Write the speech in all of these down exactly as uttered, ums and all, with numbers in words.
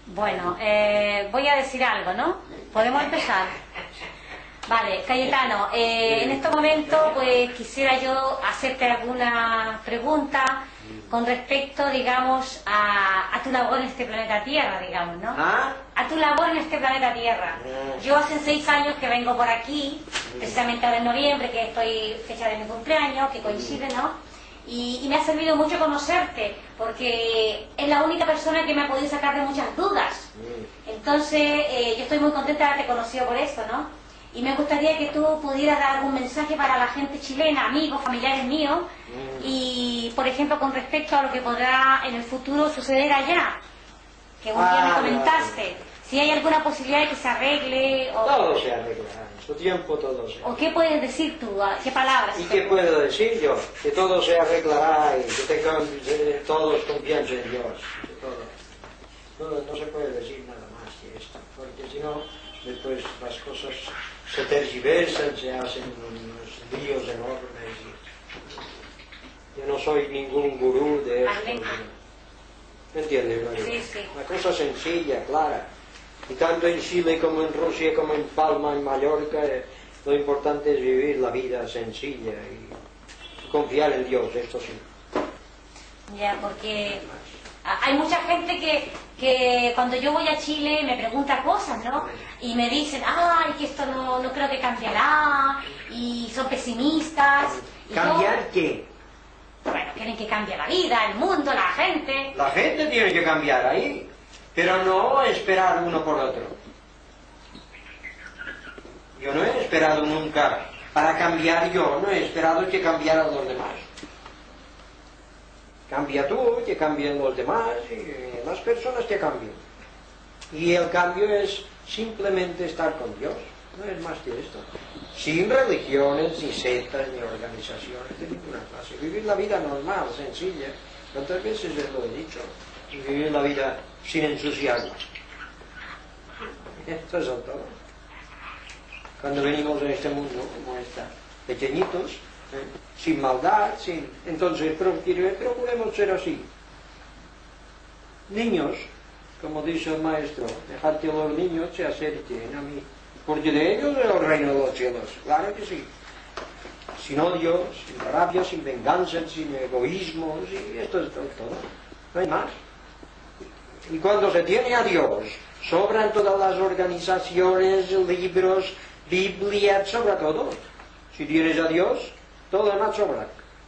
Bueno, eh, voy a decir algo, ¿no? ¿Podemos empezar? Vale, Cayetano, eh, en este momento pues quisiera yo hacerte alguna pregunta con respecto, digamos, a, a tu labor en este planeta Tierra, digamos, ¿no? ¿Ah? A tu labor en este planeta Tierra. Yo hace seis años que vengo por aquí, precisamente ahora en noviembre, que estoy fecha de mi cumpleaños, que coincide, ¿no? Y, y me ha servido mucho conocerte, porque es la única persona que me ha podido sacar de muchas dudas. Entonces, eh, yo estoy muy contenta de haberte conocido por eso, ¿no? Y me gustaría que tú pudieras dar algún mensaje para la gente chilena, amigos, familiares míos, y, por ejemplo, con respecto a lo que podrá en el futuro suceder allá, que un día me comentaste, si hay alguna posibilidad de que se arregle, o... Todo se arreglará, en su tiempo todo se arreglará. ¿O qué puedes decir tú? ¿Qué palabras? ¿Y qué puedo decir yo? Que todo se arreglará y que tengan eh, todos confianza en Dios. Que todo. No, no se puede decir nada más que esto, porque si no, después las cosas se tergiversan, se hacen unos líos enormes. Y yo no soy ningún gurú de esto. ¿Me entiendes, María? Sí, sí. Una cosa sencilla, clara. Y tanto en Chile como en Rusia, como en Palma, en Mallorca, eh, lo importante es vivir la vida sencilla y confiar en Dios, esto sí. Ya, porque hay mucha gente que, que cuando yo voy a Chile me pregunta cosas, ¿no? Y me dicen, ay, que esto no, no creo que cambiará, y son pesimistas. Y ¿Cambiar yo, qué? bueno, quieren que cambie la vida, el mundo, la gente. La gente tiene que cambiar ahí, pero no esperar uno por otro. Yo no he esperado nunca para cambiar yo, no he esperado que cambiaran los demás. Cambia tú, que cambien los demás, y las personas que cambien. Y el cambio es simplemente estar con Dios, no es más que esto. Sin religiones, ni sectas, ni organizaciones de ninguna clase. Vivir la vida normal, sencilla. ¿Cuántas veces les lo he dicho? Y vivir la vida sin ensuciarnos. Esto es todo. Cuando venimos en este mundo, como está, pequeñitos, ¿eh? sin maldad, sin... Entonces procuremos ser así. Niños, como dice el maestro, dejad que los niños se acerquen a mí, porque de ellos es el reino de los cielos. Claro que sí. Sin odio, sin rabia, sin venganza, sin egoísmo, y esto es todo. No hay más. Y cuando se tiene a Dios, sobran todas las organizaciones, libros, Biblia, sobra todo. Si tienes a Dios, todo lo demás sobra.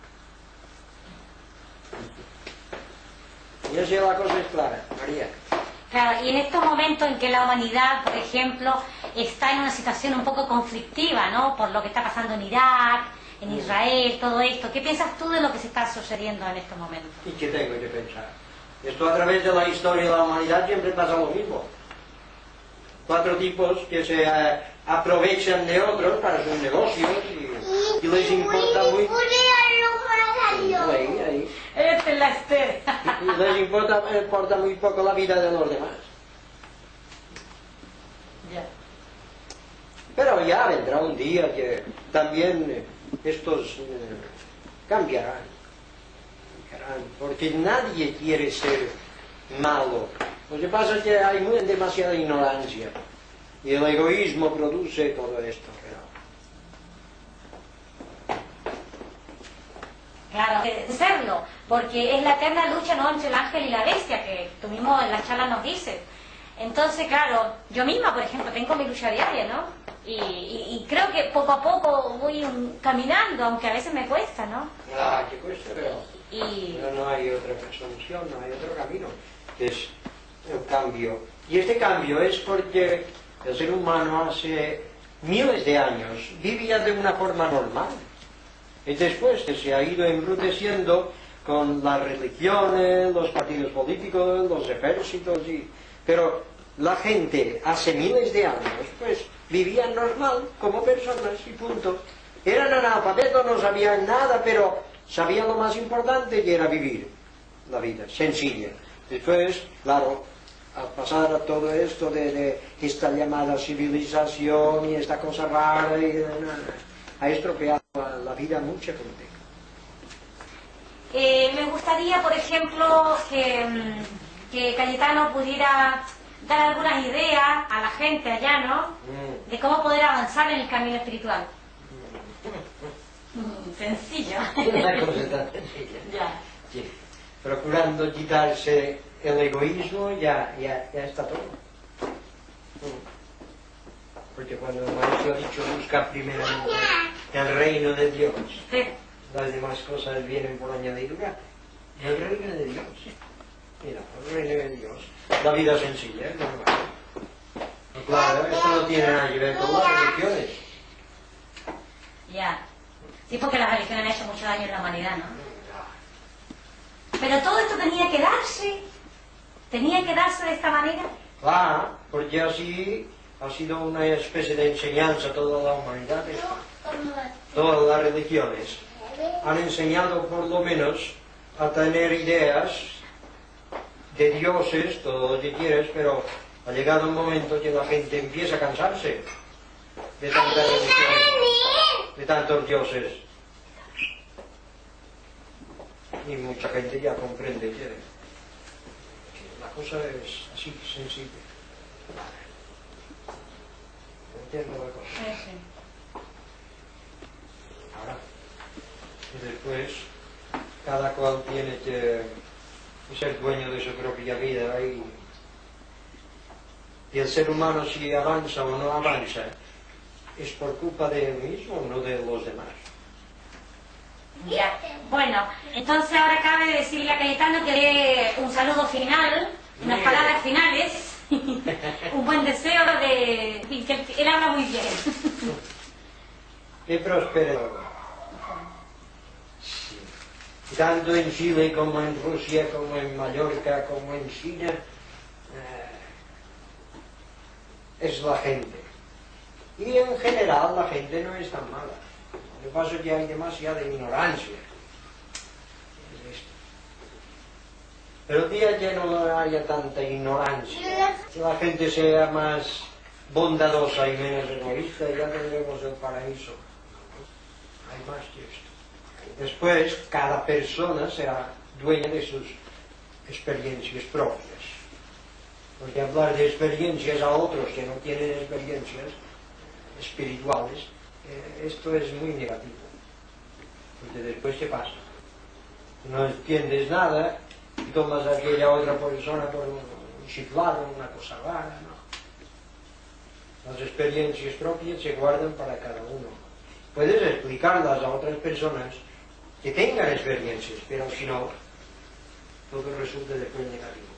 Y así la cosa es clara, María. Claro, y en estos momentos en que la humanidad, por ejemplo, está en una situación un poco conflictiva, ¿no? Por lo que está pasando en Irak, en Israel, todo esto. ¿Qué piensas tú de lo que se está sucediendo en estos momentos? ¿Y qué tengo que pensar? Esto a través de la historia de la humanidad siempre pasa lo mismo. Cuatro tipos que se uh, aprovechan de otros para sus negocios y, y les importa muy... Sí, ahí, ahí. Esta es la Esther. Y les importa, importa muy poco la vida de los demás. Ya. Pero ya vendrá un día que también estos eh, cambiarán, cambiarán, porque nadie quiere ser malo. Lo que pasa es que hay muy, demasiada ignorancia y el egoísmo produce todo esto. Claro, de serlo, porque es la eterna lucha, ¿no?, entre el ángel y la bestia, que tú mismo en la charla nos dices. Entonces, claro, yo misma, por ejemplo, tengo mi lucha diaria, ¿no? Y, y, y creo que poco a poco voy um, caminando, aunque a veces me cuesta, ¿no? Ah, que cuesta, pero, y... pero no hay otra solución, no hay otro camino, que es el cambio. Y este cambio es porque el ser humano hace miles de años vivía de una forma normal. Y después que se ha ido embruteciendo con las religiones, los partidos políticos, los ejércitos, y... pero la gente hace miles de años pues vivía normal como personas y punto. Eran analfabetos, no sabían nada, pero sabían lo más importante, que era vivir la vida sencilla. Después, claro, al pasar a todo esto de, de esta llamada civilización y esta cosa rara, y, ha estropeado la vida a mucha gente. Eh, me gustaría, por ejemplo, que, que Cayetano pudiera dar algunas ideas a la gente allá, ¿no? Mm. De cómo poder avanzar en el camino espiritual. Sencillo. Una cosa tan sencilla. Ya. Sí. Procurando quitarse el egoísmo, ya, ya, ya está todo. Porque cuando el maestro ha dicho busca primeramente el reino de Dios, Sí. las demás cosas vienen por añadidura. El reino de Dios. Mira, el reino de Dios. La vida sencilla, es normal. No, claro, esto no tiene nada que ver con las religiones. Ya. Sí, porque las religiones han hecho mucho daño en la humanidad, ¿no? Pero todo esto tenía que darse. Tenía que darse de esta manera. Claro, porque así ha sido una especie de enseñanza a toda la humanidad. Esto. Todas las religiones han enseñado por lo menos a tener ideas de dioses, todo lo que quieres, pero ha llegado un momento que la gente empieza a cansarse de tantas religiones, de tantos dioses. Y mucha gente ya comprende que, que la cosa es así, sensible. Entiendo la cosa. Sí, sí. Ahora, y después, cada cual tiene que ser dueño de su propia vida y, y el ser humano, si avanza o no avanza, es por culpa de él mismo, no de los demás. Ya. Bueno, entonces ahora cabe decirle a Cayetano que dé un saludo final, unas Bien. palabras finales, un buen deseo de... y que él habla muy bien. Que prospere. Sí. Tanto en Chile como en Rusia, como en Mallorca, como en China, eh, es la gente. Y en general la gente no es tan mala. Lo que pasa es que hay demasiada ignorancia. Es esto. Pero el día que no haya tanta ignorancia, que la gente sea más bondadosa y menos egoísta, ya tendremos el paraíso. Hay más que esto. Después, cada persona será dueña de sus experiencias propias. Porque hablar de experiencias a otros que no tienen experiencias espirituales, eh, esto es muy negativo. Porque después, ¿qué pasa? No entiendes nada y tomas a aquella otra persona por un chiflado, una cosa rara, ¿no? Las experiencias propias se guardan para cada uno. Puedes explicarlas a otras personas que tengan experiencias, pero si no, todo resulta después negativo.